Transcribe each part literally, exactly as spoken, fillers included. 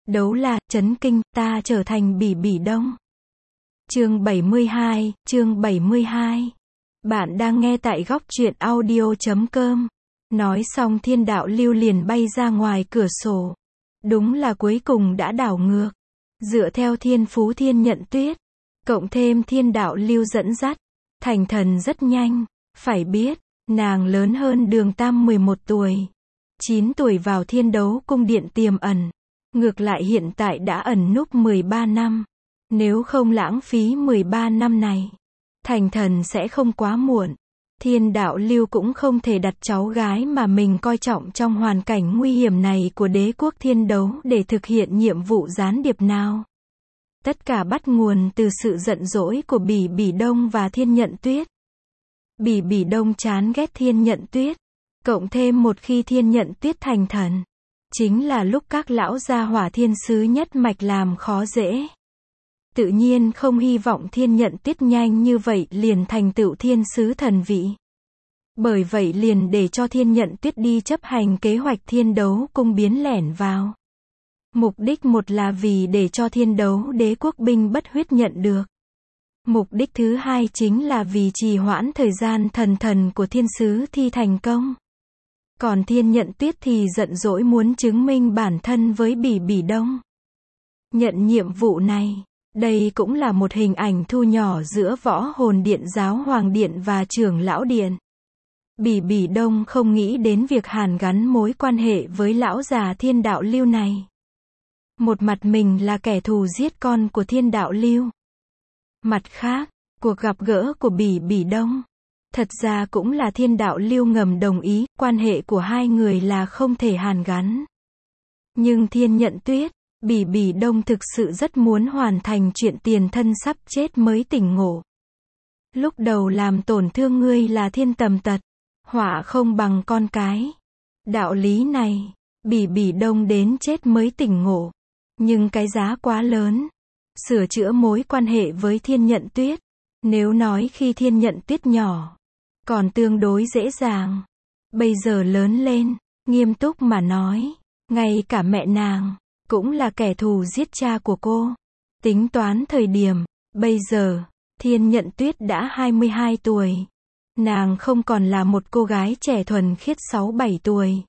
Đấu là, chấn kinh, ta trở thành Bỉ Bỉ Đông. Chương bảy mươi hai, chương bảy mươi hai. Bạn đang nghe tại góc truyện audio chấm com. Nói xong Thiên Đạo Lưu liền bay ra ngoài cửa sổ. Đúng là cuối cùng đã đảo ngược. Dựa theo thiên phú Thiên Nhận Tuyết, cộng thêm Thiên Đạo Lưu dẫn dắt, thành thần rất nhanh. Phải biết, nàng lớn hơn Đường Tam mười một tuổi. chín tuổi vào Thiên Đấu Cung Điện tiềm ẩn. Ngược lại hiện tại đã ẩn núp mười ba năm. Nếu không lãng phí mười ba năm này, thành thần sẽ không quá muộn. Thiên Đạo Lưu cũng không thể đặt cháu gái mà mình coi trọng trong hoàn cảnh nguy hiểm này của đế quốc Thiên Đấu để thực hiện nhiệm vụ gián điệp nào. Tất cả bắt nguồn từ sự giận dỗi của Bỉ Bỉ Đông và Thiên Nhận Tuyết. Bỉ Bỉ Đông chán ghét Thiên Nhận Tuyết, cộng thêm một khi Thiên Nhận Tuyết thành thần, chính là lúc các lão gia hỏa thiên sứ nhất mạch làm khó dễ. Tự nhiên không hy vọng Thiên Nhận Tuyết nhanh như vậy liền thành tựu thiên sứ thần vị. Bởi vậy liền để cho Thiên Nhận Tuyết đi chấp hành kế hoạch Thiên Đấu Cung biến lẻn vào. Mục đích một là vì để cho Thiên Đấu đế quốc binh bất huyết nhận được. Mục đích thứ hai chính là vì trì hoãn thời gian thần thần của thiên sứ thi thành công. Còn Thiên Nhận Tuyết thì giận dỗi muốn chứng minh bản thân với Bỉ Bỉ Đông. Nhận nhiệm vụ này, đây cũng là một hình ảnh thu nhỏ giữa Võ Hồn Điện, Giáo Hoàng Điện và Trưởng Lão Điện. Bỉ Bỉ Đông không nghĩ đến việc hàn gắn mối quan hệ với lão già Thiên Đạo Lưu này. Một mặt mình là kẻ thù giết con của Thiên Đạo Lưu. Mặt khác, cuộc gặp gỡ của Bỉ Bỉ Đông, thật ra cũng là Thiên Đạo Lưu ngầm đồng ý, quan hệ của hai người là không thể hàn gắn. Nhưng Thiên Nhận Tuyết, Bỉ Bỉ Đông thực sự rất muốn hoàn thành chuyện tiền thân sắp chết mới tỉnh ngộ. Lúc đầu làm tổn thương ngươi là thiên tầm tật, họa không bằng con cái. Đạo lý này, Bỉ Bỉ Đông đến chết mới tỉnh ngộ. Nhưng cái giá quá lớn. Sửa chữa mối quan hệ với Thiên Nhận Tuyết, nếu nói khi Thiên Nhận Tuyết nhỏ, còn tương đối dễ dàng. Bây giờ lớn lên, nghiêm túc mà nói, ngay cả mẹ nàng cũng là kẻ thù giết cha của cô. Tính toán thời điểm, bây giờ, Thiên Nhận Tuyết đã hai mươi hai tuổi. Nàng không còn là một cô gái trẻ thuần khiết sáu bảy tuổi,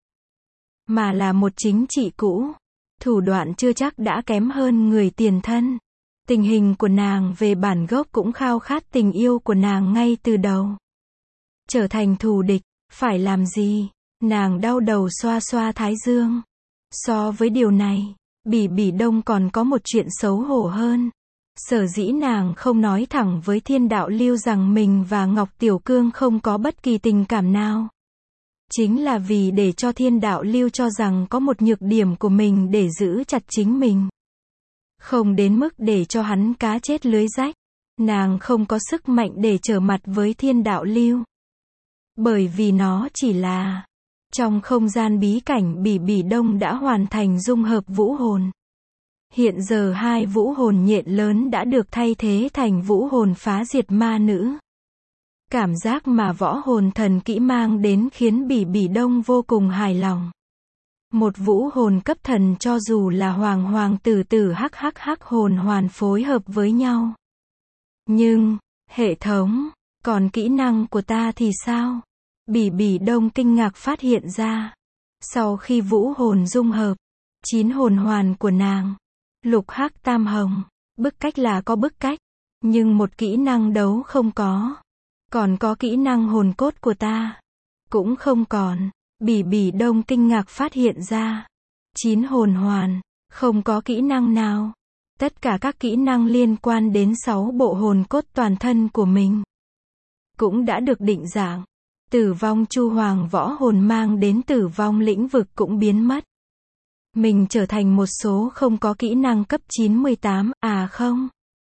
mà là một chính trị cũ. Thủ đoạn chưa chắc đã kém hơn người tiền thân. Tình hình của nàng về bản gốc cũng khao khát tình yêu của nàng ngay từ đầu. Trở thành thù địch, phải làm gì? Nàng đau đầu xoa xoa thái dương. So với điều này, Bỉ Bỉ Đông còn có một chuyện xấu hổ hơn. Sở dĩ nàng không nói thẳng với Thiên Đạo Lưu rằng mình và Ngọc Tiểu Cương không có bất kỳ tình cảm nào. Chính là vì để cho Thiên Đạo Lưu cho rằng có một nhược điểm của mình để giữ chặt chính mình. Không đến mức để cho hắn cá chết lưới rách. Nàng không có sức mạnh để trở mặt với Thiên Đạo Lưu. Bởi vì nó chỉ là trong không gian bí cảnh Bỉ Bỉ Đông đã hoàn thành dung hợp vũ hồn. Hiện giờ hai vũ hồn nhện lớn đã được thay thế thành vũ hồn phá diệt ma nữ. Cảm giác mà võ hồn thần kỹ mang đến khiến Bỉ Bỉ Đông vô cùng hài lòng. Một vũ hồn cấp thần cho dù là hoàng hoàng tử tử hắc hắc hắc hồn hoàn phối hợp với nhau. Nhưng, hệ thống, còn kỹ năng của ta thì sao? Bỉ Bỉ Đông kinh ngạc phát hiện ra. Sau khi vũ hồn dung hợp, chín hồn hoàn của nàng, lục hắc tam hồng, bức cách là có bức cách, nhưng một kỹ năng đấu không có. Còn có kỹ năng hồn cốt của ta, cũng không còn. Bỉ Bỉ Đông kinh ngạc phát hiện ra, chín hồn hoàn, không có kỹ năng nào. Tất cả các kỹ năng liên quan đến sáu bộ hồn cốt toàn thân của mình cũng đã được định dạng. Tử vong chu hoàng võ hồn mang đến tử vong lĩnh vực cũng biến mất. Mình trở thành một số không có kỹ năng cấp chín mươi tám, à không.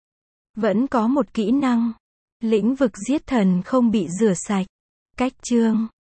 Vẫn có một kỹ năng. Lĩnh vực giết thần không bị rửa sạch. Cách chương